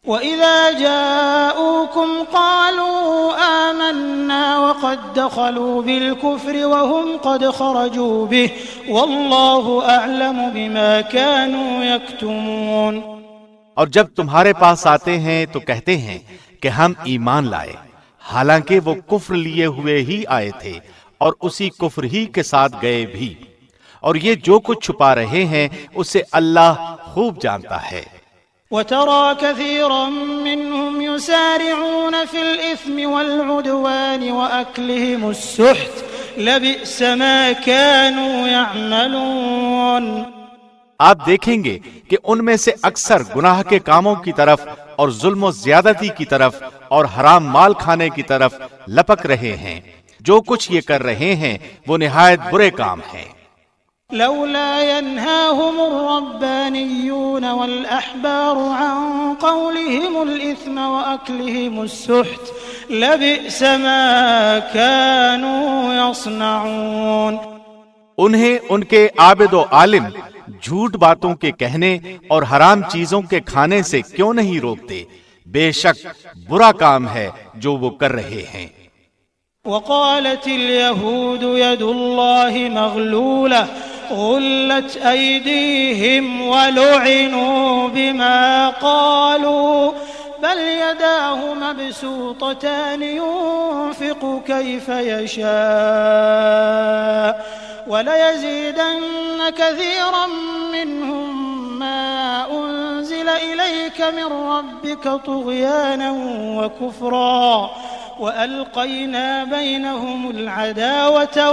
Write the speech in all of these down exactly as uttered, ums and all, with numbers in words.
وَإِذَا جَاءُوكُمْ قَالُوا آمَنَّا وَقَدْ دَخَلُوا بِالْكُفْرِ وَهُمْ قَدْ خَرَجُوا بِهِ وَاللَّهُ أَعْلَمُ بِمَا كَانُوا يَكْتُمُونَ۔ اور جب تمہارے پاس آتے ہیں تو کہتے ہیں کہ ہم ایمان لائے، حالانکہ وہ کفر لیے ہوئے ہی آئے تھے اور اسی کفر ہی کے ساتھ گئے بھی، اور یہ جو کچھ چھپا رہے ہیں اسے اللہ خوب جانتا ہے۔ وَتَرَى كَثِيرًا مِّنْهُمْ يُسَارِعُونَ فِي الْإِثْمِ وَالْعُدْوَانِ وَأَكْلِهِمُ السُّحْتَ لَبِئْسَ مَا كَانُوا يَعْمَلُونَ۔ آپ دیکھیں گے کہ ان میں سے اکثر گناہ کے کاموں کی طرف اور ظلم و زیادتی کی طرف اور حرام مال کھانے کی طرف لپک رہے ہیں۔ جو کچھ یہ کر رہے ہیں وہ نہایت برے کام ہیں۔ لولا ينهاهم الربانيون والأحبار عن قولهم الإثم وأكلهم السحت لبئس ما كانوا يصنعون۔ انہیں ان کے عابد و عالم جھوٹ باتوں کے کہنے اور حرام چیزوں کے کھانے سے کیوں نہیں روکتے؟ بے شک برا کام ہے جو وہ کر رہے ہیں۔ وقالت اليهود يد الله مغلولة غلت أيديهم ولعنوا بما قالوا بل يداه مبسوطتان ينفق كيف يشاء وليزيدن كثيرا منهم ما أنزل إليك من ربك طغيانا وكفرا وألقينا بينهم العداوة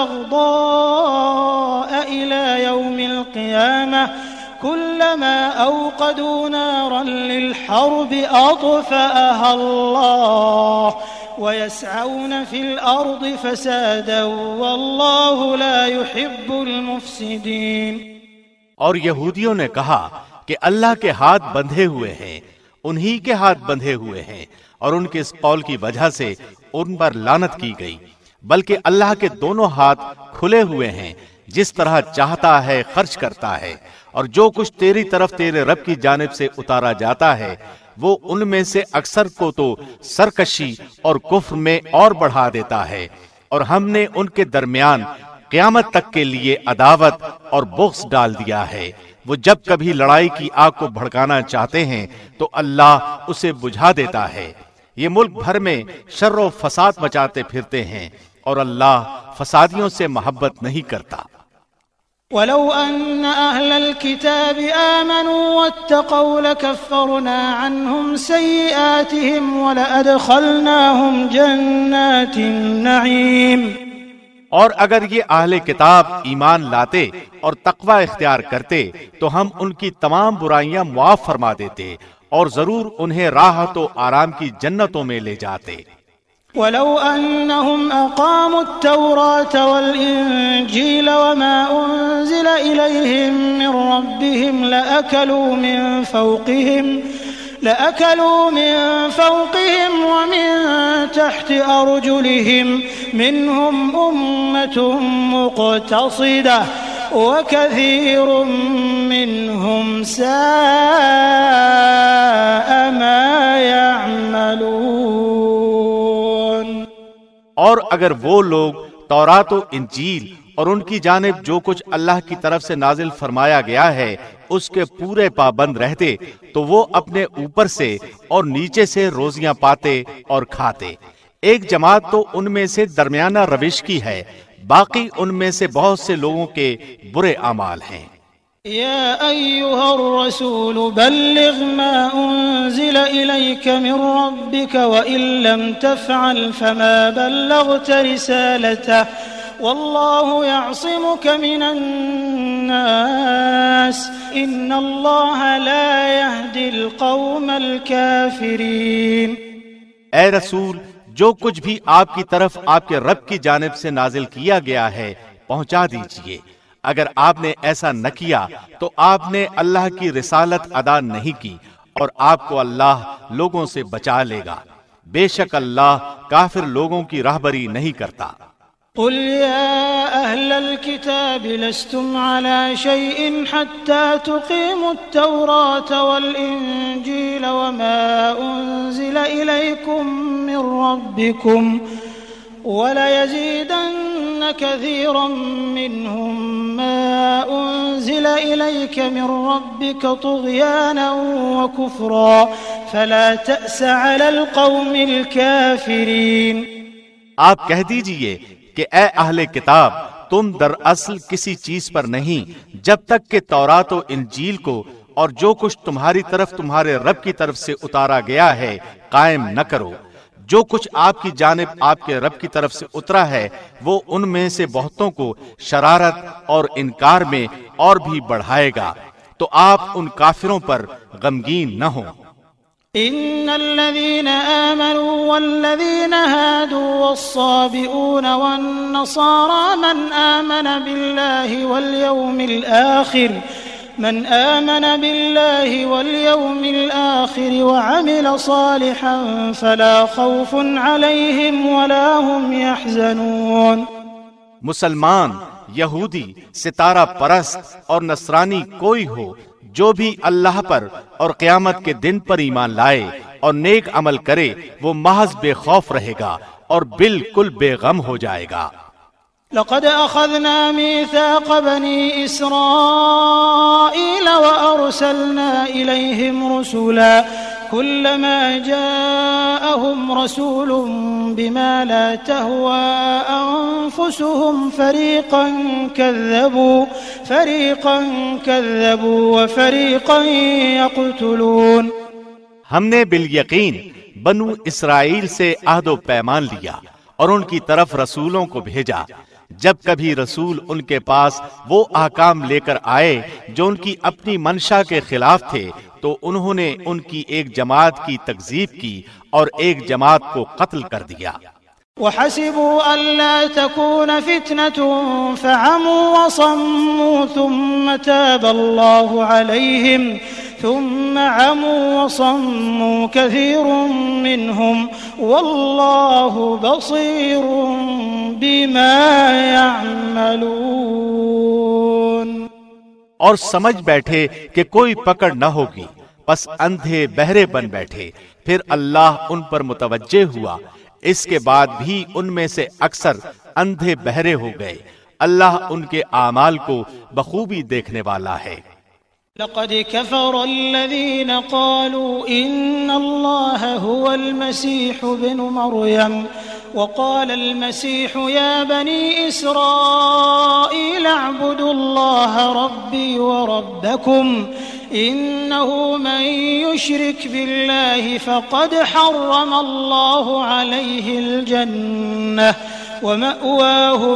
والبغضاء إلى يوم القيامة كلما أوقدوا نارا للحرب أطفأها الله ويسعون في الأرض فسادا والله لا يحب المفسدين۔ اور یہودیوں نے کہا کہ اللہ کے ہاتھ بندھے ہوئے ہیں، انہی کے ہاتھ بندھے ہوئے ہیں، اور ان کے اس قول کی وجہ سے ان پر لعنت کی گئی، بلکہ اللہ کے دونوں ہاتھ کھلے ہوئے ہیں، جس طرح چاہتا ہے خرچ کرتا ہے، اور جو کچھ تیری طرف تیرے رب کی جانب سے اتارا جاتا ہے وہ ان میں سے اکثر کو تو سرکشی اور کفر میں اور بڑھا دیتا ہے، اور ہم نے ان کے درمیان قیامت تک کے لیے عداوت اور بغض ڈال دیا ہے۔ وہ جب کبھی لڑائی کی آگ کو بھڑکانا چاہتے ہیں تو اللہ اسے بجھا دیتا ہے۔ یہ ملک بھر میں شر و فساد مچاتے پھرتے ہیں، اور اللہ فسادیوں سے محبت نہیں کرتا۔ وَلَوْ أَنَّ أَهْلَ الْكِتَابِ آمَنُوا وَاتَّقَوْا لَكَفَّرْنَا عَنْهُمْ سَيِّئَاتِهِمْ وَلَأَدْخَلْنَاهُمْ جَنَّاتِ النَّعِيمِ۔ اور اگر یہ اہل کتاب ایمان لاتے اور تقوی اختیار کرتے تو ہم ان کی تمام برائیاں معاف فرما دیتے اور ضرور انہیں راحت و آرام کی جنتوں میں لے جاتے۔ وَلَوْ أَنَّهُمْ أَقَامُوا التَّوْرَاةَ وَالْإِنْجِيلَ وَمَا أُنزِلَ إِلَيْهِمْ مِنْ رَبِّهِمْ لَأَكَلُوا مِنْ فَوْقِهِمْ لَأَكَلُوا مِنْ فَوْقِهِمْ وَمِنْ تَحْتِ أَرْجُلِهِمْ مِنْهُمْ أُمَّةٌ مُقْتَصِدَةٌ وَكَثِيرٌ مِّنْهُمْ سَاءَ مَا يَعْمَلُونَ۔ اور اگر وہ لوگ تورات و انجیل اور ان کی جانب جو کچھ اللہ کی طرف سے نازل فرمایا گیا ہے اس کے پورے پابند رہتے تو وہ اپنے اوپر سے اور نیچے سے روزیاں پاتے اور کھاتے۔ ایک جماعت تو ان میں سے درمیانہ روش کی ہے، باقی ان میں سے بہت سے لوگوں کے برے اعمال ہیں۔ یا ایھا الرسول بلغ ما انزل الیک من ربک وان لم تفعل فما بلغت رسالته والله يعصمك من الناس ان الله لا يهدي القوم الكافرين۔ اے رسول، جو کچھ بھی آپ کی طرف آپ کے رب کی جانب سے نازل کیا گیا ہے پہنچا دیجئے۔ اگر آپ نے ایسا نہ کیا تو آپ نے اللہ کی رسالت ادا نہیں کی، اور آپ کو اللہ لوگوں سے بچا لے گا۔ بے شک اللہ کافر لوگوں کی راہبری نہیں کرتا۔ قل يا أهل الكتاب لستم على شيء حتى تقيموا التوراة والإنجيل وما أنزل إليكم من ربكم وليزيدن كثيرا منهم ما أنزل إليك من ربك طغيانا وكفرا فلا تأس على القوم الكافرين۔ آپ کہہ دیجئے کہ اے اہل کتاب، تم دراصل کسی چیز پر نہیں جب تک کہ تورات و انجیل کو اور جو کچھ تمہاری طرف تمہارے رب کی طرف سے اتارا گیا ہے قائم نہ کرو۔ جو کچھ آپ کی جانب آپ کے رب کی طرف سے اترا ہے وہ ان میں سے بہتوں کو شرارت اور انکار میں اور بھی بڑھائے گا، تو آپ ان کافروں پر غمگین نہ ہوں۔ إن الذين آمنوا والذين هادوا والصابئون والنصارى من آمن بالله واليوم الآخر من آمن بالله واليوم الآخر وعمل صالحا فلا خوف عليهم ولا هم يحزنون۔ مسلمان، یہودی، ستارہ پرست اور نصرانی کوئی ہو جو بھی اللہ پر اور قیامت کے دن پر ایمان لائے اور نیک عمل کرے، وہ محض بے خوف رہے گا اور بالکل بے غم ہو جائے گا۔ لقد أخذنا ميثاق بني إسرائيل وأرسلنا إليهم رسولا كلما جاءهم رسول بما لا تهوى أنفسهم فريقا كذبوا فريقا كذبوا وفريقا يقتلون۔ ہم نے بالیقین بنو اسرائیل سے عہد و پیمان لیا اور ان کی طرف رسولوں کو بھیجا۔ جب کبھی رسول ان کے پاس وہ احکام لے کر آئے جو ان کی اپنی منشا کے خلاف تھے تو انہوں نے ان کی ایک جماعت کی تکذیب کی اور ایک جماعت کو قتل کر دیا۔ وحسبوا ألا تكون فتنة فعموا وصموا ثم تاب الله عليهم ثم عموا وصموا كثير منهم والله بصير بما يعملون۔ اور سمجھ بیٹھے کہ کوئی پکڑ نہ ہوگی، پس اندھے بہرے بن بیٹھے، پھر اللہ ان پر متوجہ ہوا، اس کے بعد بھی ان میں سے اکثر اندھے بہرے ہو گئے۔ اللہ ان کے اعمال کو بخوبی دیکھنے والا ہے۔ لقد كفر الذين قالوا إن الله هو المسيح ابن مريم وقال المسيح يا بني إسرائيل اعبدوا الله ربي وربكم إنه من يشرك بالله فقد حرم الله عليه الجنة ومأواه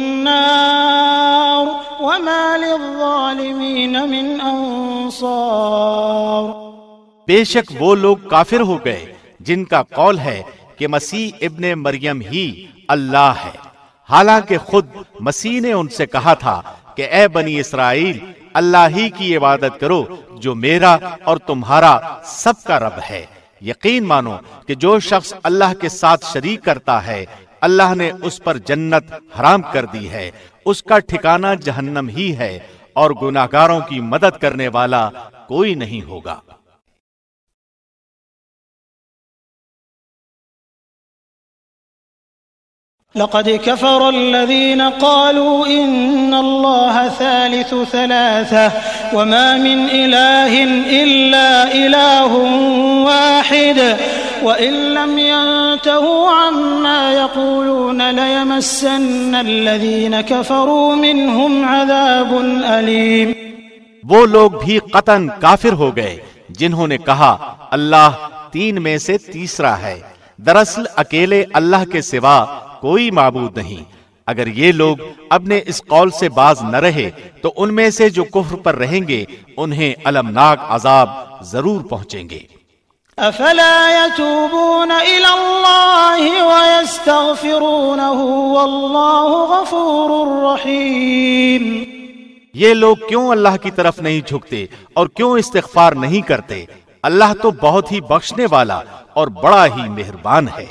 النار وما للظالمين من انصار۔ بے شک وہ لوگ کافر ہو گئے جن کا قول ہے کہ مسیح ابن مریم ہی اللہ ہے، حالانکہ خود مسیح نے ان سے کہا تھا کہ اے بنی اسرائیل، اللہ ہی کی عبادت کرو جو میرا اور تمہارا سب کا رب ہے۔ یقین مانو کہ جو شخص اللہ کے ساتھ شریک کرتا ہے اللہ نے اس پر جنت حرام کر دی ہے، اس کا ٹھکانہ جہنم ہی ہے، اور گناہگاروں کی مدد کرنے والا کوئی نہیں ہوگا۔ لقد كفر الذين قالوا إن الله ثالث ثلاثة وما من إله إلا إله واحد وإن لم ينتهوا عما يقولون ليمسن الذين كفروا منهم عذاب أليم۔ وہ لوگ بھی قطعاً کافر ہو گئے جنہوں نے کہا اللہ تین میں سے تیسرا ہے، دراصل اکیلے اللہ کے سوا کوئی معبود نہیں۔ اگر یہ لوگ اپنے اس قول سے باز نہ رہے تو ان میں سے جو کفر پر رہیں گے انہیں المناک عذاب ضرور پہنچیں گے۔ افلا يتوبون الى الله ويستغفرونه والله غفور رحيم۔ یہ لوگ کیوں اللہ کی طرف نہیں جھکتے اور کیوں استغفار نہیں کرتے؟ اللہ تو بہت ہی بخشنے والا اور بڑا ہی مہربان ہے۔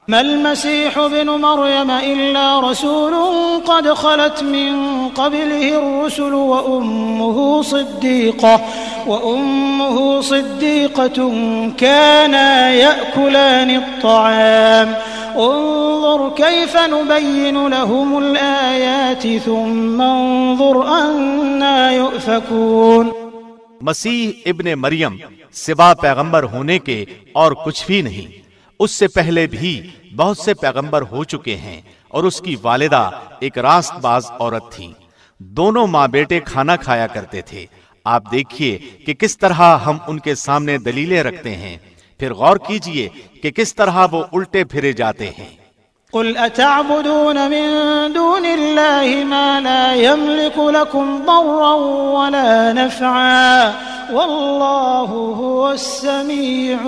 ما المسيح ابن مريم إلا رسول قد خلت من قبله الرسل وأمه صديقة وأمه صديقة كانا يأكلان الطعام انظر كيف نبين لهم الآيات ثم انظر أنا يؤفكون. مسیح ابن مریم سوا پیغمبر ہونے کے اور کچھ بھی نہیں، اس سے پہلے بھی بہت سے پیغمبر ہو چکے ہیں، اور اس کی والدہ ایک راست باز عورت تھی. دونوں ماں بیٹے کھانا کھایا کرتے تھے. آپ دیکھیے کہ کس طرح ہم ان کے سامنے دلیلیں رکھتے ہیں، پھر غور کیجئے کہ کس طرح وہ الٹے پھرے جاتے ہیں. قل اتعبدون من دون الله ما لا يملك لكم ضرا ولا نفعا والله هو السميع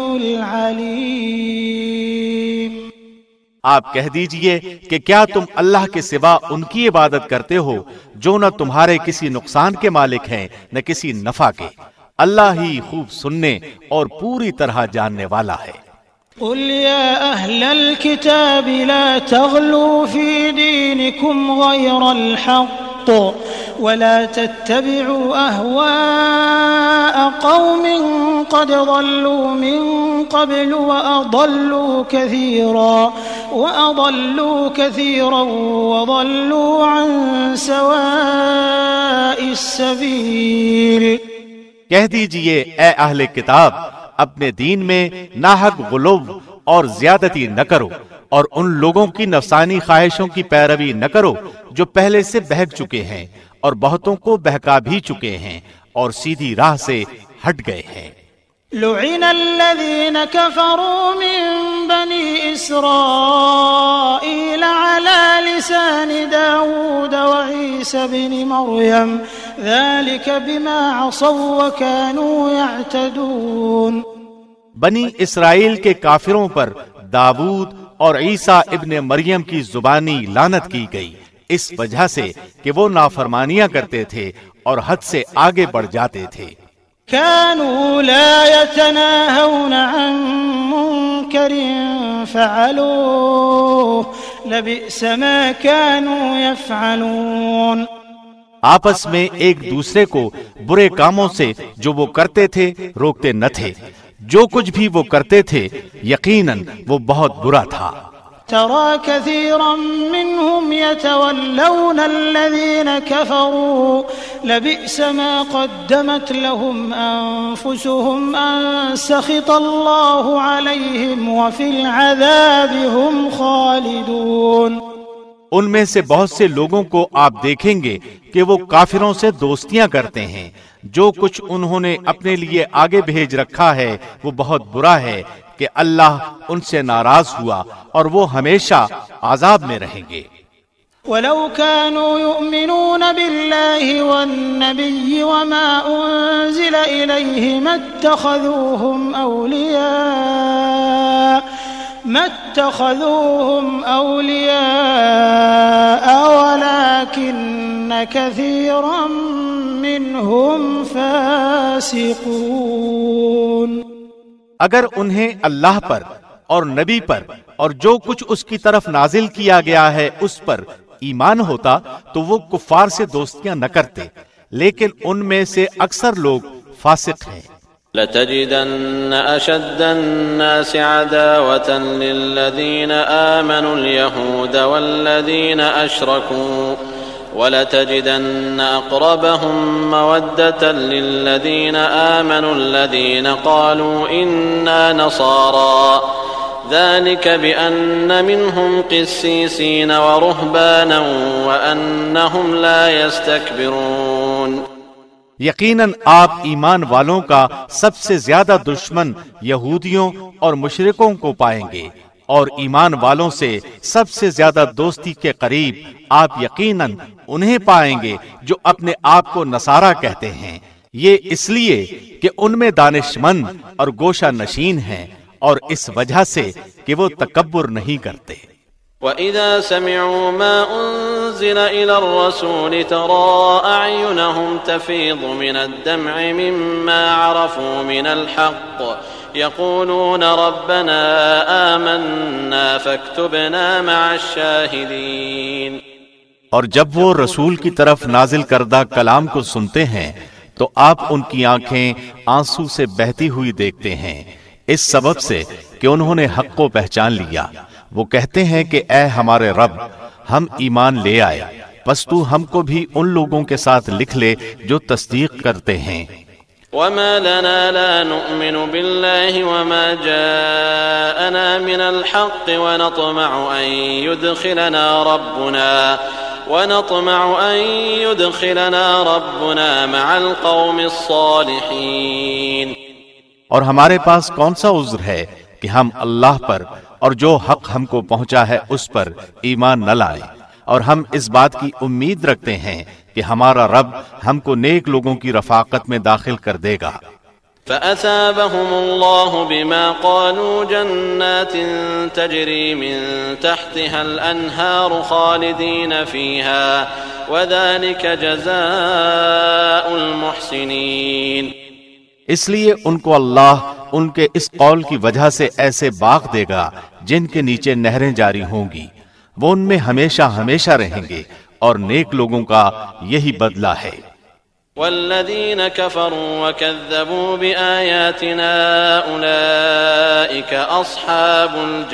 العليم. آپ کہہ دیجئے کہ کیا تم اللہ کے سوا ان کی عبادت کرتے ہو جو نہ تمہارے کسی نقصان کے مالک ہیں نہ کسی نفع کے. اللہ ہی خوب سننے اور پوری طرح جاننے والا ہے. قل يا أهل الكتاب لا تغلوا في دينكم غير الحق ولا تتبعوا أهواء قوم قد ضلوا من قبل وأضلوا كثيرا وأضلوا كثيرا وضلوا عن سواء السبيل. کہہ دیجئے اے اہل کتاب اپنے دین میں ناحق غلو اور زیادتی نہ کرو، اور ان لوگوں کی نفسانی خواہشوں کی پیروی نہ کرو جو پہلے سے بہک چکے ہیں اور بہتوں کو بہکا بھی چکے ہیں اور سیدھی راہ سے ہٹ گئے ہیں. لعن الذين كفروا من بني إسرائيل على لسان داود وعيسى بن مريم ذلك بما عصوا وكانوا يعتدون. بنی اسرائیل کے کافروں پر داود اور عیسیٰ ابن مریم کی زبانی لعنت کی گئی اس وجہ سے کہ وہ نافرمانیاں کرتے تھے اور حد سے آگے بڑھ جاتے تھے. كانوا لا يتناهون عن منكر فعلوه لبئس ما كانوا يفعلون. آپس میں ایک دوسرے کو برے کاموں سے جو وہ کرتے تھے روکتے نہ تھے. جو کچھ بھی وہ کرتے تھے یقیناً وہ بہت برا تھا. ترى كثيرا منهم يتولون الذين كفروا لبئس ما قدمت لهم أنفسهم أن سخط الله عليهم وفي العذاب هم خالدون. ان میں سے بہت سے لوگوں کو آپ دیکھیں گے کہ وہ کافروں سے دوستیاں کرتے ہیں. جو کچھ انہوں نے اپنے لیے آگے بھیج رکھا ہے وہ بہت برا ہے کہ اللہ ان سے ناراض ہوا اور وہ ہمیشہ عذاب میں رہیں گے. وَلَوْ كَانُوا يُؤْمِنُونَ بِاللَّهِ وَالنَّبِيِّ وَمَا أُنزِلَ إِلَيْهِ مَا اتَّخَذُوهُمْ أَوْلِيَاءَ مَا اتَّخَذُوهُمْ أَوْلِيَاءَ وَلَكِنَّ كَثِيرًا مِّنْهُمْ فَاسِقُونَ. اگر انہیں اللہ پر اور نبی پر اور جو کچھ اس کی طرف نازل کیا گیا ہے اس پر ایمان ہوتا تو وہ کفار سے دوستیاں نہ کرتے، لیکن ان میں سے اکثر لوگ فاسق ہیں. لَتَجِدَنَّ أَشَدَّ النَّاسِ عَدَاوَةً لِلَّذِينَ آمَنُوا الْيَهُودَ وَالَّذِينَ أَشْرَكُوا وَلَتَجِدَنَّ أَقْرَبَهُمْ مَوَدَّةً لِلَّذِينَ آمَنُوا الَّذِينَ قَالُوا إِنَّا نَصَارَى ذَلِكَ بِأَنَّ مِنْهُمْ قِسِّيسِينَ وَرُهْبَانًا وَأَنَّهُمْ لَا يَسْتَكْبِرُونَ. یقیناً آپ ایمان والوں کا سب سے زیادہ دشمن یہودیوں اور مشرکوں کو پائیں گے، اور ایمان والوں سے سب سے زیادہ دوستی کے قریب آپ یقیناً انہیں پائیں گے جو اپنے آپ کو نصارہ کہتے ہیں. یہ اس لیے کہ ان میں دانش مند اور گوشہ نشین ہیں، اور اس وجہ سے کہ وہ تکبر نہیں کرتے. وَإِذَا سَمِعُوا مَا أُنزِلَ إِلَى الرَّسُولِ تَرَىٰ أَعْيُنَهُمْ تَفِيضُ مِنَ الدَّمْعِ مِمَّا عَرَفُوا مِنَ الْحَقِّ يقولون ربنا آمنا فاكتبنا مع الشاهدين۔ اور جب وہ رسول کی طرف نازل کردہ کلام کو سنتے ہیں تو آپ ان کی آنکھیں آنسو سے بہتی ہوئی دیکھتے ہیں، اس سبب سے کہ انہوں نے حق کو پہچان لیا۔ وہ کہتے ہیں کہ اے ہمارے رب، ہم ایمان لے آئے، پس تو ہم کو بھی ان لوگوں کے ساتھ لکھ لے جو تصدیق کرتے ہیں۔ وما لنا لا نؤمن بالله وما جاءنا من الحق ونطمع أن يدخلنا ربنا ونطمع أن يدخلنا ربنا مع القوم الصالحين۔ اور ہمارے پاس کون سا عذر ہے کہ ہم اللہ پر اور جو حق ہم کو پہنچا ہے اس پر ایمان نہ لائیں، اور ہم اس بات کی امید رکھتے ہیں کہ ہمارا رب ہم کو نیک لوگوں کی رفاقت میں داخل کر دے گا۔ فأثابهم الله بما قالوا جنات تجري من تحتها الأنهار خالدين فيها وذلك جزاء المحسنين۔ اس لیے ان کو اللہ ان کے اس قول کی وجہ سے ایسے باغ دے گا جن کے نیچے نہریں جاری ہوں گی، وہ ان میں ہمیشہ ہمیشہ رہیں گے، اور نیک لوگوں کا یہی بدلہ ہے۔ والذین کفروا وکذبوا بآیاتنا اولئک اصحاب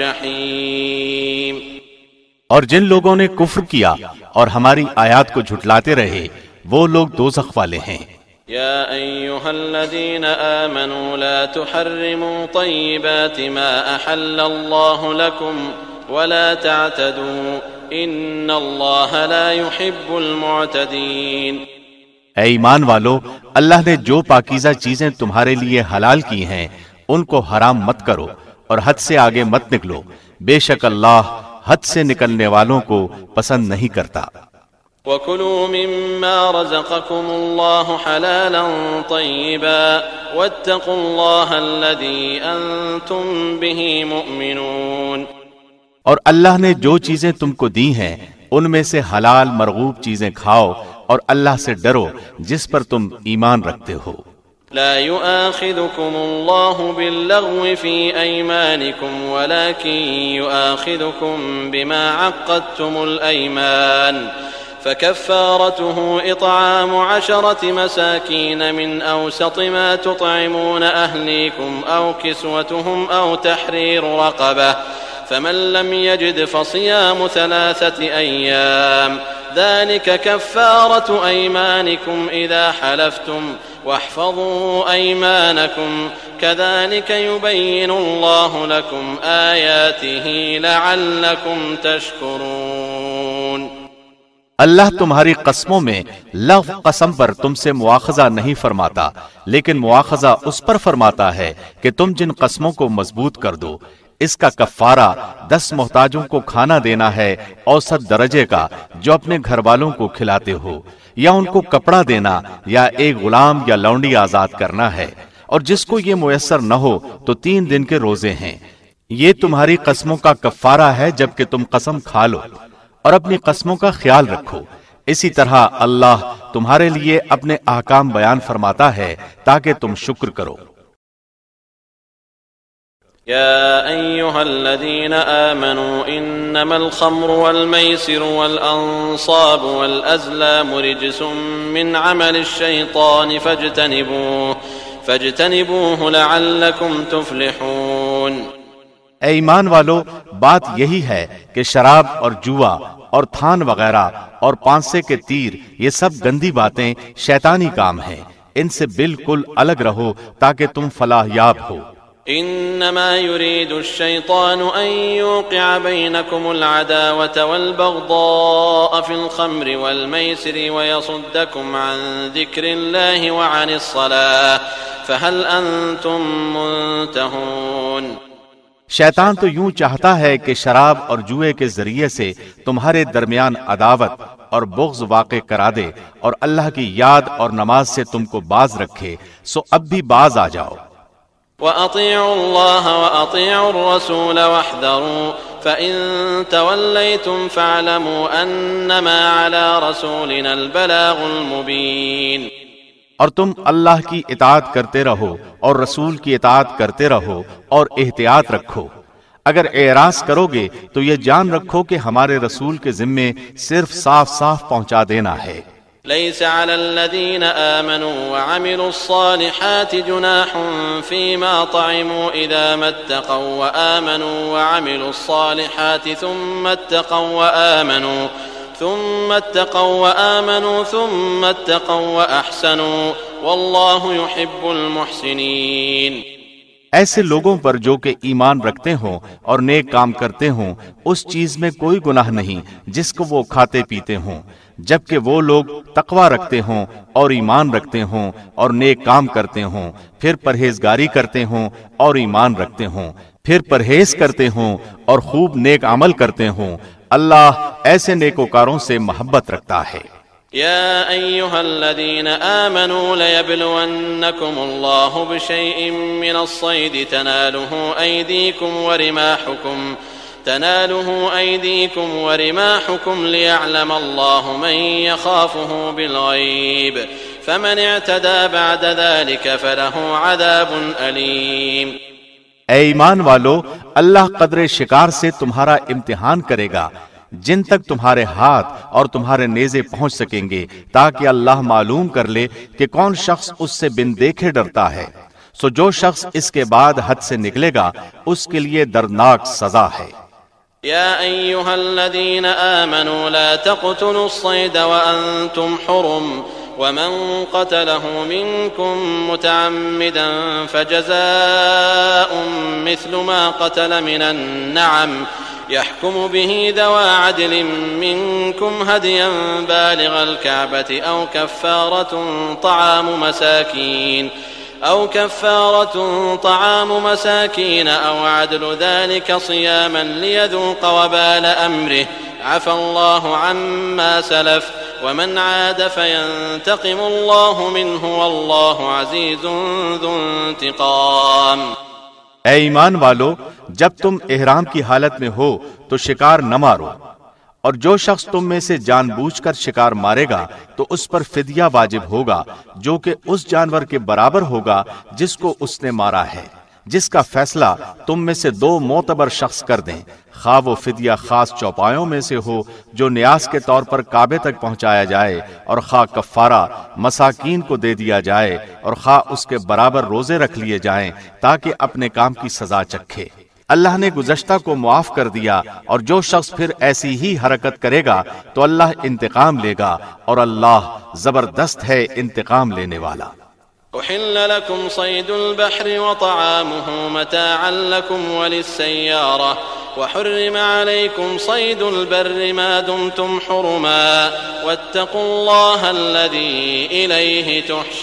الجحیم۔ اور جن لوگوں نے کفر کیا اور ہماری آیات کو جھٹلاتے رہے وہ لوگ دوزخ والے ہیں۔ یا ایھا الذین آمنوا لا تحرموا طیبات ما احل اللہ لکم ولا تعتدوا ان اللہ لا يحب المعتدین۔ اے ایمان والو، اللہ نے جو پاکیزہ چیزیں تمہارے لیے حلال کی ہیں ان کو حرام مت کرو اور حد سے آگے مت نکلو، بے شک اللہ حد سے نکلنے والوں کو پسند نہیں کرتا۔ وَكُلُوا مِمَّا رَزَقَكُمُ اللَّهُ حَلَالًا طَيِّبًا وَاتَّقُوا اللَّهَ الَّذِي أَنتُم بِهِ مُؤْمِنُونَ۔ اور اللہ نے جو چیزیں تم کو دی ہیں ان میں سے حلال مرغوب چیزیں کھاؤ اور اللہ سے ڈرو جس پر تم ایمان رکھتے ہو۔ لا يؤاخذكم الله باللغو في أيمانكم ولكن يؤاخذكم بما عقدتم الأيمان فكفارته إطعام عشرة مساكين من أوسط ما تطعمون أهليكم أو كسوتهم أو تحرير رقبة فمن لم يجد فصيام ثلاثة أيام ذلك كفارة أيمانكم إذا حلفتم واحفظوا أيمانكم كذلك يبين الله لكم آياته لعلكم تشكرون۔ اللہ تمہاری قسموں میں لغو قسم پر تم سے مواخذہ نہیں فرماتا، لیکن مواخذہ اس پر فرماتا ہے کہ تم جن قسموں کو مضبوط کر دو، اس کا کفارہ دس محتاجوں کو کھانا دینا ہے اوسط درجے کا جو اپنے گھر والوں کو کھلاتے ہو، یا ان کو کپڑا دینا یا ایک غلام یا لونڈی آزاد کرنا ہے، اور جس کو یہ میسر نہ ہو تو تین دن کے روزے ہیں۔ یہ تمہاری قسموں کا کفارہ ہے جبکہ تم قسم کھا لو، اور اپنی قسموں کا خیال رکھو۔ اسی طرح اللہ تمہارے لیے اپنے احکام بیان فرماتا ہے تاکہ تم شکر کرو۔ يا أيها الذين آمنوا إنما الخمر والميسر والأنصاب والأزلام رجس من عمل الشيطان فاجتنبوه فاجتنبوه لعلكم تفلحون۔ اے ایمان والو، بات یہی ہے کہ شراب اور جوا اور تھان وغیرہ اور پانسے کے تیر یہ سب گندی باتیں شیطانی کام ہیں، ان سے بالکل الگ رہو تاکہ تم فلاح یاب ہو۔ انما يريد الشيطان ان يوقع بينكم العداوة والبغضاء في الخمر والميسر ويصدكم عن ذكر الله وعن الصلاة فهل انتم منتهون۔ شیطان تو یوں چاہتا ہے کہ شراب اور جوئے کے ذریعے سے تمہارے درمیان عداوت اور بغض واقع کرا دے اور اللہ کی یاد اور نماز سے تم کو باز رکھے، سو اب بھی باز آ جاؤ۔ وَأَطِيعُوا اللَّهَ وَأَطِيعُوا الرَّسُولَ وَاحْذَرُوا فَإِن تَوَلَّيْتُمْ فَاعْلَمُوا أَنَّمَا عَلَى رَسُولِنَا الْبَلَاغُ الْمُبِينُ۔ اور تم اللہ کی اطاعت کرتے رہو اور رسول کی اطاعت کرتے رہو اور احتیاط رکھو۔ اگر اعراض کرو گے تو یہ جان رکھو کہ ہمارے رسول کے ذمے صرف صاف صاف پہنچا دینا ہے۔ ليس على الذين آمنوا وعملوا الصالحات جناح فيما طعموا إذا ما اتقوا وآمنوا وعملوا الصالحات ثم اتقوا وآمنوا ثم اتقوا وآمنوا ثم اتقوا وأحسنوا والله يحب المحسنين۔ ایسے لوگوں پر جو کہ ایمان رکھتے ہوں اور نیک کام کرتے ہوں اس چیز میں کوئی گناہ نہیں جس کو وہ کھاتے پیتے ہوں، جبکہ وہ لوگ تقوی رکھتے ہوں اور ایمان رکھتے ہوں اور نیک کام کرتے ہوں، پھر پرہیزگاری کرتے ہوں اور ایمان رکھتے ہوں، پھر پرہیز کرتے ہوں اور خوب نیک عمل کرتے ہوں۔ اللہ ایسے نیکوکاروں سے محبت رکھتا ہے۔ يا أيها الذين آمنوا ليبلونكم الله بشيء من الصيد تناله أيديكم ورماحكم تناله أيديكم ورماحكم ليعلم الله من يخافه بالغيب فمن اعتدى بعد ذلك فله عذاب أليم۔ اے ایمان والو، اللہ قدر شکار سے تمہارا امتحان کرے گا جن تک تمہارے ہاتھ اور تمہارے نیزے پہنچ سکیں گے، تاکہ اللہ معلوم کر لے کہ کون شخص اس سے بن دیکھے ڈرتا ہے۔ سو جو شخص اس کے بعد حد سے نکلے گا اس کے لیے دردناک سزا ہے۔ يا أيها الذين آمنوا لا تقتلوا الصيد وأنتم حرم ومن قتله منكم متعمدا فجزاء مثل ما قتل من النعم يحكم به ذوى عدل منكم هديا بالغ الكعبة أو كفارة طعام مساكين أو كفارة طعام مساكين أو عدل ذلك صياما ليذوق وبال أمره عفى الله عما سلف ومن عاد فينتقم الله منه والله عزيز ذو انتقام۔ اے ایمان والو، جب تم احرام کی حالت میں ہو تو شکار نہ مارو، اور جو شخص تم میں سے جان بوجھ کر شکار مارے گا تو اس پر فدیہ واجب ہوگا جو کہ اس جانور کے برابر ہوگا جس کو اس نے مارا ہے، جس کا فیصلہ تم میں سے دو معتبر شخص کر دیں، خواہ وہ فدیہ خاص چوپایوں میں سے ہو جو نیاز کے طور پر کعبے تک پہنچایا جائے، اور خواہ کفارہ مساکین کو دے دیا جائے، اور خواہ اس کے برابر روزے رکھ لیے جائیں تاکہ اپنے کام کی سزا چکھے۔ اللہ نے گزشتہ کو معاف کر دیا، اور جو شخص پھر ایسی ہی حرکت کرے گا تو اللہ انتقام لے گا، اور اللہ زبردست ہے انتقام لینے والا۔ أحل لكم صيد البحر وطعامه متاعا لكم وللسيارة وحرم عليكم صيد البر ما دمتم حرما واتقوا الله الذي إليه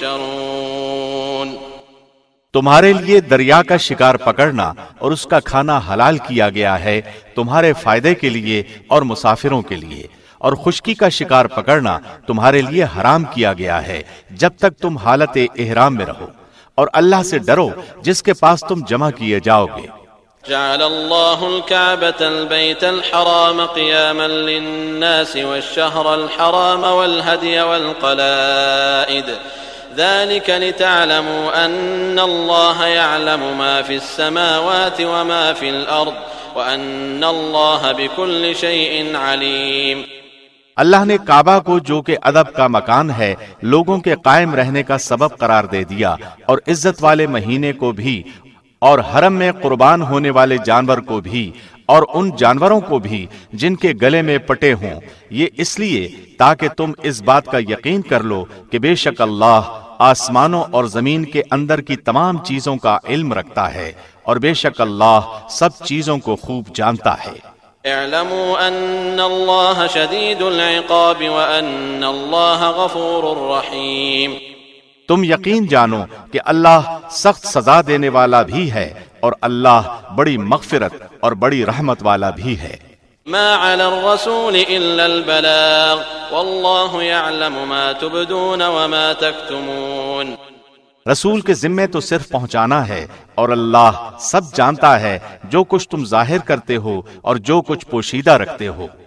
تحشرون۔ تمہارے لیے دریا کا شکار پکڑنا اور اس کا کھانا حلال کیا گیا ہے تمہارے فائدے کے لیے اور مسافروں کے لیے، اور خشکی کا شکار پکڑنا تمہارے لیے حرام کیا گیا ہے جب تک تم حالت احرام میں رہو، اور اللہ سے ڈرو جس کے پاس تم جمع کیے جاؤ گے۔ جعل الله الكعبة البيت الحرام قياما للناس والشهر الحرام والهدي والقلائد ذلك لتعلموا أن الله يعلم ما في السماوات وما في الأرض وأن الله بكل شيء عليم۔ اللہ نے کعبہ کو جو کہ ادب کا مکان ہے لوگوں کے قائم رہنے کا سبب قرار دے دیا، اور عزت والے مہینے کو بھی، اور حرم میں قربان ہونے والے جانور کو بھی، اور ان جانوروں کو بھی جن کے گلے میں پٹے ہوں، یہ اس لیے تاکہ تم اس بات کا یقین کر لو کہ بے شک اللہ آسمانوں اور زمین کے اندر کی تمام چیزوں کا علم رکھتا ہے، اور بے شک اللہ سب چیزوں کو خوب جانتا ہے۔ اعلموا ان اللہ شدید العقاب وان اللہ غفور رحیم۔ تم یقین جانو کہ اللہ سخت سزا دینے والا بھی ہے، اور اللہ بڑی مغفرت اور بڑی رحمت والا بھی ہے۔ ما على الرسول الا البلاغ والله يعلم ما تبدون وما تكتمون۔ رسول کے ذمے تو صرف پہنچانا ہے، اور اللہ سب جانتا ہے جو کچھ تم ظاہر کرتے ہو اور جو کچھ پوشیدہ رکھتے ہو۔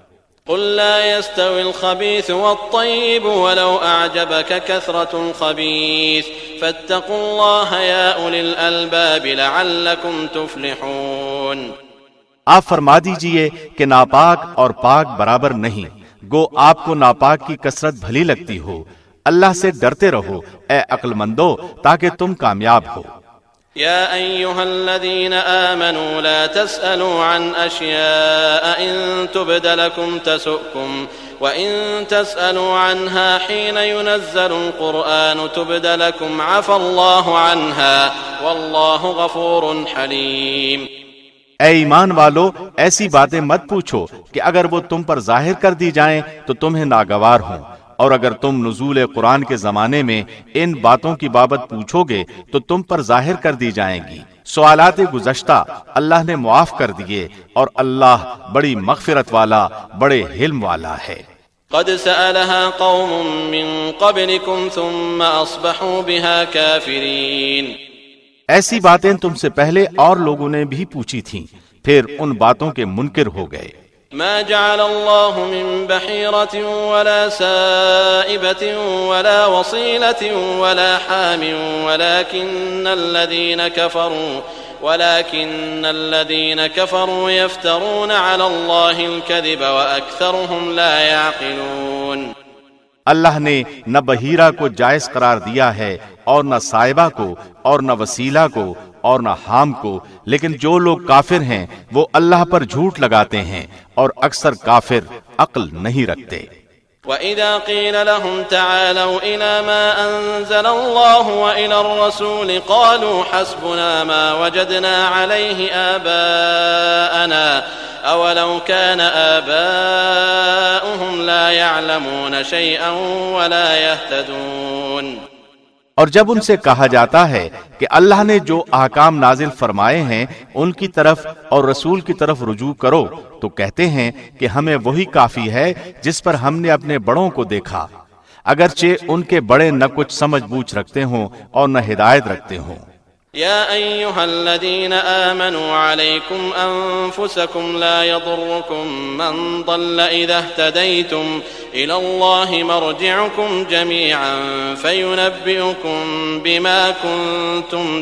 قل لا يستوي الخبيث والطيب ولو أعجبك كثرة الخبيث فاتقوا الله يا أولي الألباب لعلكم تفلحون۔ آپ فرما دیجئے کہ ناپاک اور پاک برابر نہیں، گو آپ کو ناپاک کی کثرت بھلی لگتی ہو، اللہ سے ڈرتے رہو اے عقل مندو تاکہ تم کامیاب ہو۔ يا أيها الذين آمنوا لا تسألوا عن أشياء إن تبد لكم تسؤكم وإن تسألوا عنها حين ينزل القرآن تبد لكم عفى الله عنها والله غفور حليم۔ اے ایمان والو ایسی باتیں مت پوچھو کہ اگر وہ تم پر ظاہر کر دی جائیں تو تمہیں ناگوار ہوں، اور اگر تم نزول قرآن کے زمانے میں ان باتوں کی بابت پوچھو گے تو تم پر ظاہر کر دی جائیں گی۔ سوالات گزشتہ اللہ نے معاف کر دیے، اور اللہ بڑی مغفرت والا بڑے حلم والا ہے۔ قد سألها قوم من قبلكم ثم أصبحوا بها كافرين۔ ایسی باتیں تم سے پہلے اور لوگوں نے بھی پوچھی تھیں، پھر ان باتوں کے منکر ہو گئے۔ ما جعل الله من بحيرة ولا سائبة ولا وصيلة ولا حام ولكن الذين كفروا ولكن الذين كفروا يفترون على الله الكذب وأكثرهم لا يعقلون۔ اللہ نے نہ بحیرہ کو جائز قرار دیا ہے اور نہ صائبہ کو اور نہ وسیلہ کو اور نہ حام کو، لیکن جو لوگ کافر ہیں وہ اللہ پر جھوٹ لگاتے ہیں اور اکثر کافر عقل نہیں رکھتے۔ وَإِذَا قِيلَ لَهُمْ تَعَالَوْا إِلَى مَا أَنزَلَ اللَّهُ وَإِلَى الرَّسُولِ قَالُوا حَسْبُنَا مَا وَجَدْنَا عَلَيْهِ آبَاءَنَا أَوَلَوْ كَانَ آبَاؤُهُمْ لَا يَعْلَمُونَ شَيْئًا وَلَا يَهْتَدُونَ۔ اور جب ان سے کہا جاتا ہے کہ اللہ نے جو احکام نازل فرمائے ہیں ان کی طرف اور رسول کی طرف رجوع کرو تو کہتے ہیں کہ ہمیں وہی کافی ہے جس پر ہم نے اپنے بڑوں کو دیکھا، اگرچہ ان کے بڑے نہ کچھ سمجھ بوجھ رکھتے ہوں اور نہ ہدایت رکھتے ہوں۔ يا أيها الذين آمنوا عليكم أنفسكم لا يضركم من ضل إذا اهتديتم إلى الله مرجعكم جميعا فينبئكم بما كنتم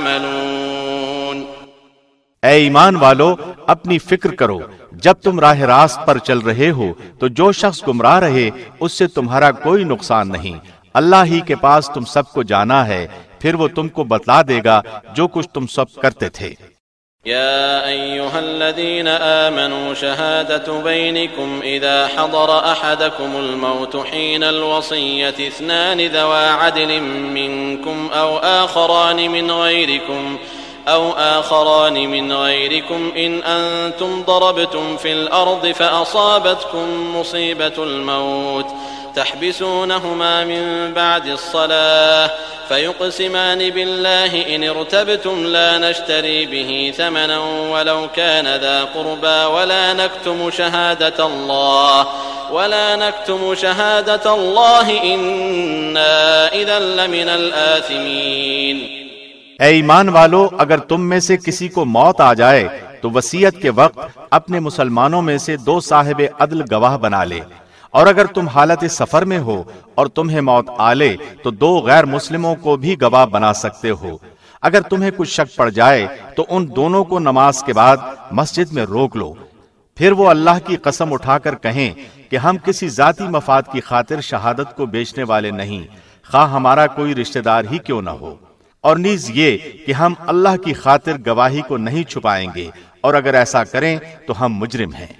تعملون۔ اے ایمان والو اپنی فکر کرو، جب تم راہ راست پر چل رہے ہو تو جو شخص گمراہ رہے اس سے تمہارا کوئی نقصان نہیں، اللہ ہی کے پاس تم سب کو جانا ہے، پھر وہ تم کو بتلا دے گا جو کچھ تم سب کرتے تھے۔ يا أيها الذين آمنوا شهادة بينكم إذا حضر أحدكم الموت حين الوصية اثنان ذوى عدل منكم أو آخران من غيركم أو آخران من غيركم إن أنتم ضربتم في الأرض فأصابتكم مصيبة الموت تحبسونهما من بعد الصلاة فيقسمان بالله إن ارتبتم لا نشتري به ثمنا ولو كان ذا قربى ولا نكتم شهادة الله ولا نكتم شهادة الله إنا إذا لمن الآثمين۔ اے ایمان والو اگر تم میں سے کسی کو موت آ جائے تو وصیت کے وقت اپنے مسلمانوں میں سے دو صاحب عدل گواہ بنا لے، اور اگر تم حالت سفر میں ہو اور تمہیں موت آلے تو دو غیر مسلموں کو بھی گواہ بنا سکتے ہو۔ اگر تمہیں کچھ شک پڑ جائے تو ان دونوں کو نماز کے بعد مسجد میں روک لو، پھر وہ اللہ کی قسم اٹھا کر کہیں کہ ہم کسی ذاتی مفاد کی خاطر شہادت کو بیچنے والے نہیں، خواہ ہمارا کوئی رشتہ دار ہی کیوں نہ ہو، اور نیز یہ کہ ہم اللہ کی خاطر گواہی کو نہیں چھپائیں گے، اور اگر ایسا کریں تو ہم مجرم ہیں۔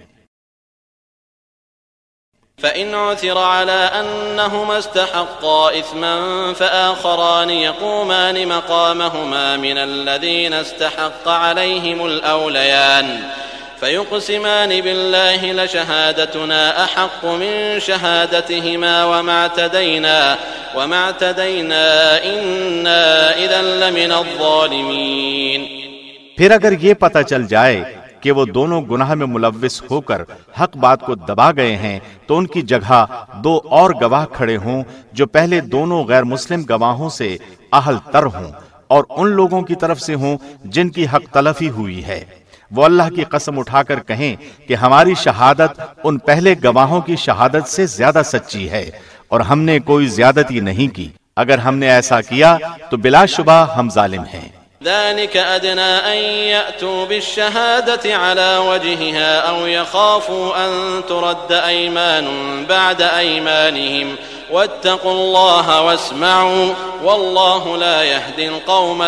فإن عثر على أنهما استحقا إثما فآخران يقومان مقامهما من الذين استحق عليهم الأوليان فيقسمان بالله لشهادتنا أحق من شهادتهما وما اعتدينا وما اعتدينا إنا إذا لمن الظالمين۔ پھر اگر یہ پتہ چل جائے کہ وہ دونوں گناہ میں ملوث ہو کر حق بات کو دبا گئے ہیں تو ان کی جگہ دو اور گواہ کھڑے ہوں جو پہلے دونوں غیر مسلم گواہوں سے اہل تر ہوں اور ان لوگوں کی طرف سے ہوں جن کی حق تلفی ہوئی ہے، وہ اللہ کی قسم اٹھا کر کہیں کہ ہماری شہادت ان پہلے گواہوں کی شہادت سے زیادہ سچی ہے اور ہم نے کوئی زیادتی نہیں کی، اگر ہم نے ایسا کیا تو بلا شبہ ہم ظالم ہیں۔ ذلك أدنى أن يأتوا بالشهادة على وجهها أو يخافوا أن ترد أيمان بعد أيمانهم واتقوا الله واسمعوا والله لا يهدي القوم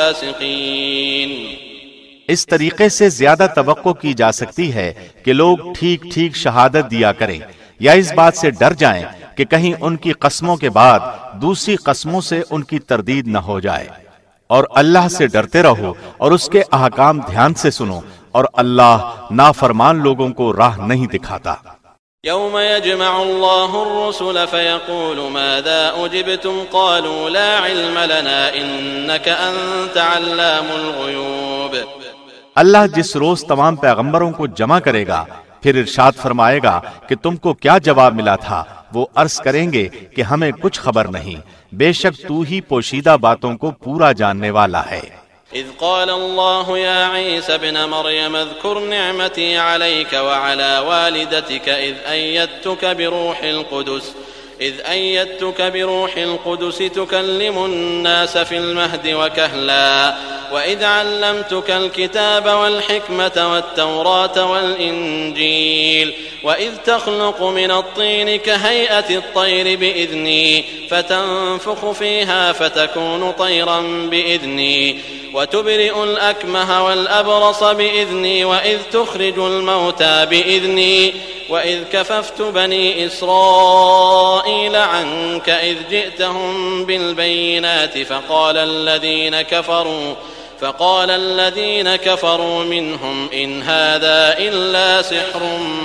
الفاسقين۔ اس طریقے سے زیادہ توقع کی جا سکتی ہے کہ لوگ ٹھیک ٹھیک شہادت دیا کریں یا اس بات سے ڈر جائیں کہ کہیں ان کی قسموں کے بعد دوسری قسموں سے ان کی تردید نہ ہو جائے، اور اللہ سے ڈرتے رہو اور اس کے احکام دھیان سے سنو، اور اللہ نافرمان لوگوں کو راہ نہیں دکھاتا۔ يوم يجمع الله الرسل فيقول ماذا أجبتم قالوا لا علم لنا إنك أنت علام الغيوب۔ اللہ جس روز تمام پیغمبروں کو جمع کرے گا پھر ارشاد فرمائے گا کہ تم کو کیا جواب ملا تھا، وہ عرض کریں گے کہ ہمیں کچھ خبر نہیں، بے شک تو ہی پوشیدہ باتوں کو پورا جاننے والا ہے۔ اذ قال الله يا عيسى ابن مريم اذكر نعمتي عليك وعلى والدتك اذ أيدتك بروح القدس إذ أيدتك بروح القدس تكلم الناس في المهد وكهلا وإذ علمتك الكتاب والحكمة والتوراة والإنجيل وإذ تخلق من الطين كهيئة الطير بإذني فتنفخ فيها فتكون طيرا بإذني وتبرئ الأكمه والأبرص بإذني وإذ تخرج الموتى بإذني وإذ كففت بني إسرائيل عنك إذ جئتهم بالبينات فقال الذين كفروا فقال الذين كفروا منهم إن هذا إلا سحر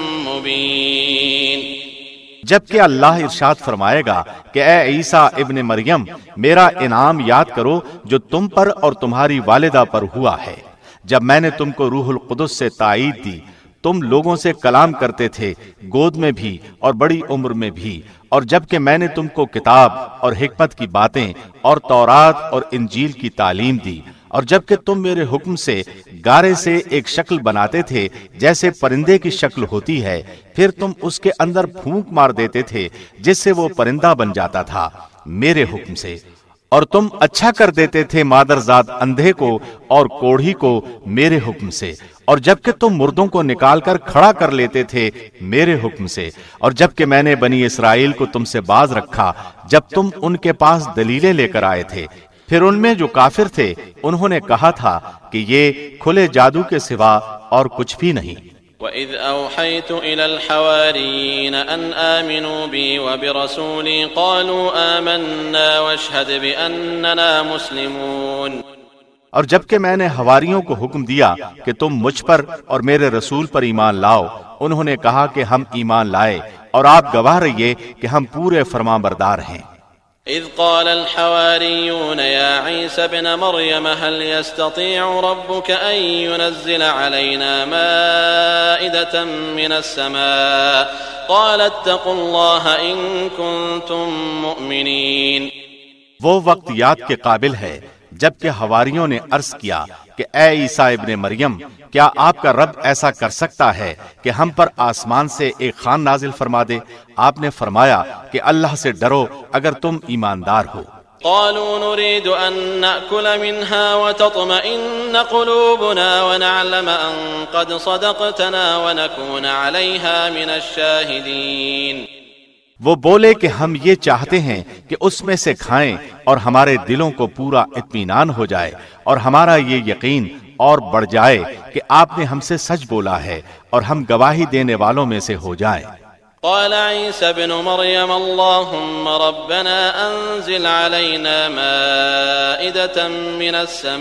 مبين۔ جبکہ اللہ ارشاد فرمائے گا کہ اے عیسیٰ ابن مریم، میرا انعام یاد کرو جو تم پر اور تمہاری والدہ پر ہوا ہے، جب میں نے تم کو روح القدس سے تائید دی، تم لوگوں سے کلام کرتے تھے، گود میں بھی اور بڑی عمر میں بھی، اور جبکہ میں نے تم کو کتاب اور حکمت کی باتیں اور تورات اور انجیل کی تعلیم دی، اور جبکہ تم میرے حکم سے گارے سے ایک شکل بناتے تھے جیسے پرندے کی شکل ہوتی ہے، پھر تم اس کے اندر پھونک مار دیتے تھے جس سے وہ پرندہ بن جاتا تھا میرے حکم سے، اور تم اچھا کر دیتے تھے مادرزاد اندھے کو اور کوڑھی کو میرے حکم سے، اور جبکہ تم مردوں کو نکال کر کھڑا کر لیتے تھے میرے حکم سے، اور جبکہ میں نے بنی اسرائیل کو تم سے باز رکھا جب تم ان کے پاس دلیلیں لے کر آئے تھے، پھر ان میں جو کافر تھے انہوں نے کہا تھا کہ یہ کھلے جادو کے سوا اور کچھ بھی نہیں۔ وَإِذْ أَوْحَيْتُ إِلَى الْحَوَارِيِّينَ أَنْ آمِنُوا بِي وَبِرَسُولِي قَالُوا آمَنَّا وَاشْهَدْ بِأَنَّنَا مُسْلِمُونَ۔ اور جبکہ میں نے حواریوں کو حکم دیا کہ تم مجھ پر اور میرے رسول پر ایمان لاؤ، انہوں نے کہا کہ ہم ایمان لائے، اور آپ گواہ رہیے کہ ہم پورے فرمان بردار ہیں۔ إذ قال الحواريون يا عيسى ابن مريم هل يستطيع ربك أن ينزل علينا مائدة من السماء قال اتقوا الله إن كنتم مؤمنين۔ وہ وقت یاد کے قابل ہے جبکہ حواریوں نے عرض کیا کہ اے عیسیٰ ابن مریم، کیا آپ کا رب ایسا کر سکتا ہے کہ ہم پر آسمان سے ایک خوان نازل فرما دے؟ آپ نے فرمایا کہ اللہ سے ڈرو اگر تم ایماندار ہو۔ قالوا نريد أن نأكل منها وتطمئن قلوبنا ونعلم أن قد صدقتنا ونكون عليها من الشاهدين۔ وہ بولے کہ ہم یہ چاہتے ہیں کہ اس میں سے کھائیں اور ہمارے دلوں کو پورا اطمینان ہو جائے اور ہمارا یہ یقین اور بڑھ جائے کہ آپ نے ہم سے سچ بولا ہے اور ہم گواہی دینے والوں میں سے ہو جائیں۔ قال عيسى ابن مريم اللهم ربنا أنزل علينا مائدة من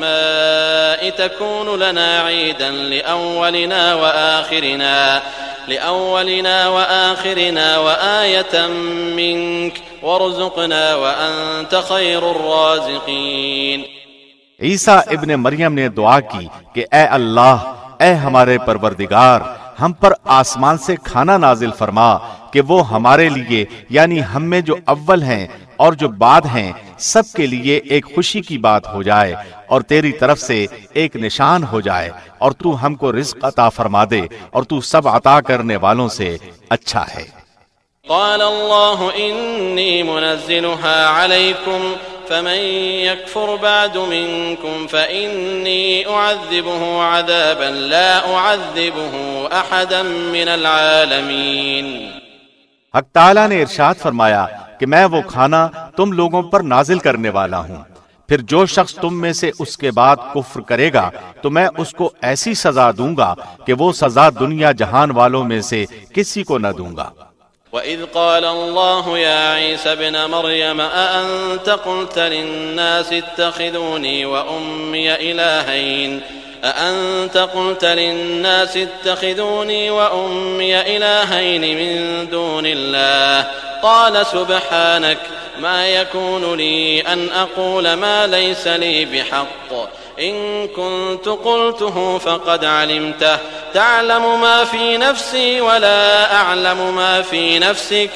السماء تكون لنا عيدا لأولنا وآخرنا لأولنا وآخرنا وآية منك وارزقنا وأنت خير الرازقين۔ عیسیٰ ابن مریم نے دعا کی کہ اے اللہ، اے ہمارے پروردگار، ہم پر آسمان سے کھانا نازل فرما کہ وہ ہمارے لیے یعنی ہم میں جو اول ہیں اور جو بعد ہیں سب کے لیے ایک خوشی کی بات ہو جائے اور تیری طرف سے ایک نشان ہو جائے اور تو ہم کو رزق عطا فرما دے اور تو سب عطا کرنے والوں سے اچھا ہے۔ قال الله إني منزلها عليكم فمن يكفر بعد منكم فإني أعذبه عذابا لا أعذبه أحدا من العالمين۔ حق تعالیٰ نے ارشاد فرمایا کہ میں وہ کھانا تم لوگوں پر نازل کرنے والا ہوں، پھر جو شخص تم میں سے اس کے بعد کفر کرے گا تو میں اس کو ایسی سزا دوں گا کہ وہ سزا دنیا جہان والوں میں سے کسی کو نہ دوں گا۔ وَإِذْ قَالَ اللَّهُ يَا عِيسَى ابْنَ مَرْيَمَ أَأَنْتَ قُلْتَ لِلنَّاسِ اتَّخِذُونِي وَأُمِّيَ إِلَٰهَيْنِ أأنت قلت للناس اتخذوني وأمي إلهين من دون الله قال سبحانك ما يكون لي أن أقول ما ليس لي بحق إن كنت قلته فقد علمته تعلم ما في نفسي ولا أعلم ما في نفسك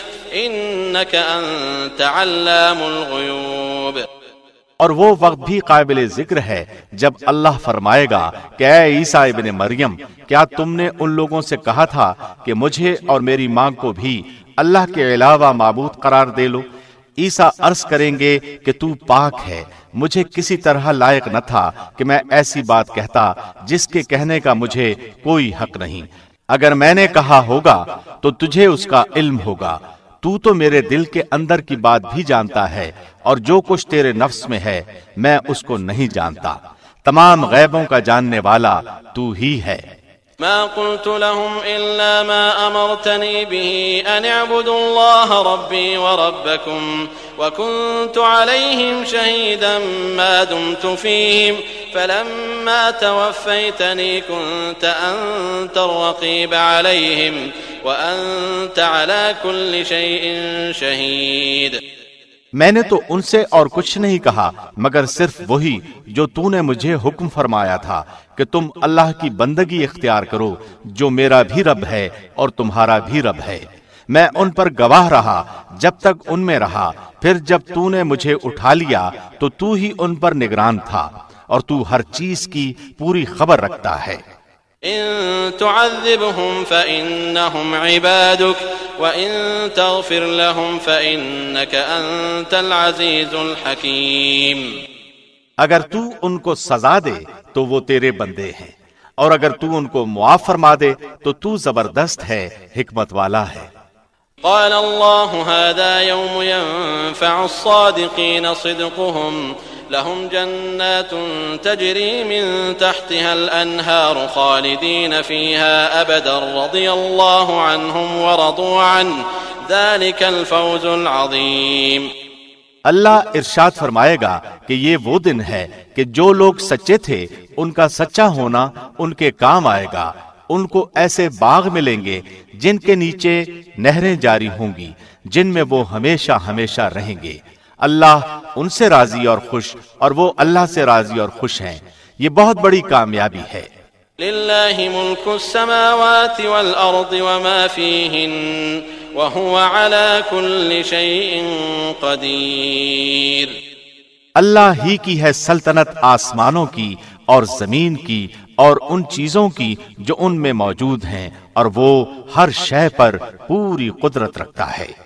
إنك أنت علام الغيوب۔ اور وہ وقت بھی قابل ذکر ہے جب اللہ فرمائے گا کہ اے عیسیٰ ابن مریم، کیا تم نے ان لوگوں سے کہا تھا کہ مجھے اور میری ماں کو بھی اللہ کے علاوہ معبود قرار دے لو؟ عیسیٰ عرض کریں گے کہ تو پاک ہے، مجھے کسی طرح لائق نہ تھا کہ میں ایسی بات کہتا جس کے کہنے کا مجھے کوئی حق نہیں۔ اگر میں نے کہا ہوگا تو تجھے اس کا علم ہوگا، تو تو میرے دل کے اندر کی بات بھی جانتا ہے، اور جو کچھ تیرے نفس میں ہے میں اس کو نہیں جانتا۔ تمام غیبوں کا جاننے والا تو ہی ہے۔ ما قلت لهم إلا ما أمرتني به أن اعبدوا الله ربي وربكم وكنت عليهم شهيدا ما دمت فيهم فلما توفيتني كنت أنت الرقيب عليهم وأنت على كل شيء شهيد۔ میں نے تو ان سے اور کچھ نہیں کہا مگر صرف وہی جو تو نے مجھے حکم فرمایا تھا کہ تم اللہ کی بندگی اختیار کرو جو میرا بھی رب ہے اور تمہارا بھی رب ہے۔ میں ان پر گواہ رہا جب تک ان میں رہا، پھر جب تو نے مجھے اٹھا لیا تو تو ہی ان پر نگران تھا، اور تو ہر چیز کی پوری خبر رکھتا ہے۔ إن تعذبهم فإنهم عبادك وإن تغفر لهم فإنك أنت العزيز الحكيم۔ اگر تو ان کو سزا دے تو وہ تیرے بندے ہیں، اور اگر تو ان کو معاف فرما دے تو تو زبردست ہے، حکمت والا ہے۔ قال الله هذا يوم ينفع الصادقين صدقهم لهم جنات تجري من تحتها الأنهار خالدين فيها أبدا رضي الله عنهم ورضوا عنه ذلك الفوز العظيم۔ اللہ ارشاد فرمائے گا کہ یہ وہ دن ہے کہ جو لوگ سچے تھے ان کا سچا ہونا ان کے کام آئے گا۔ ان کو ایسے باغ ملیں گے جن کے نیچے نہریں جاری ہوں گی، جن میں وہ ہمیشہ ہمیشہ رہیں گے۔ اللہ ان سے راضی اور خوش، اور وہ اللہ سے راضی اور خوش ہیں۔ یہ بہت بڑی کامیابی ہے۔ للہ ملک السماوات والارض وما فیہن وهو على كل شيء قدیر۔ اللہ ہی کی ہے سلطنت آسمانوں کی اور زمین کی اور ان چیزوں کی جو ان میں موجود ہیں، اور وہ ہر شے پر پوری قدرت رکھتا ہے۔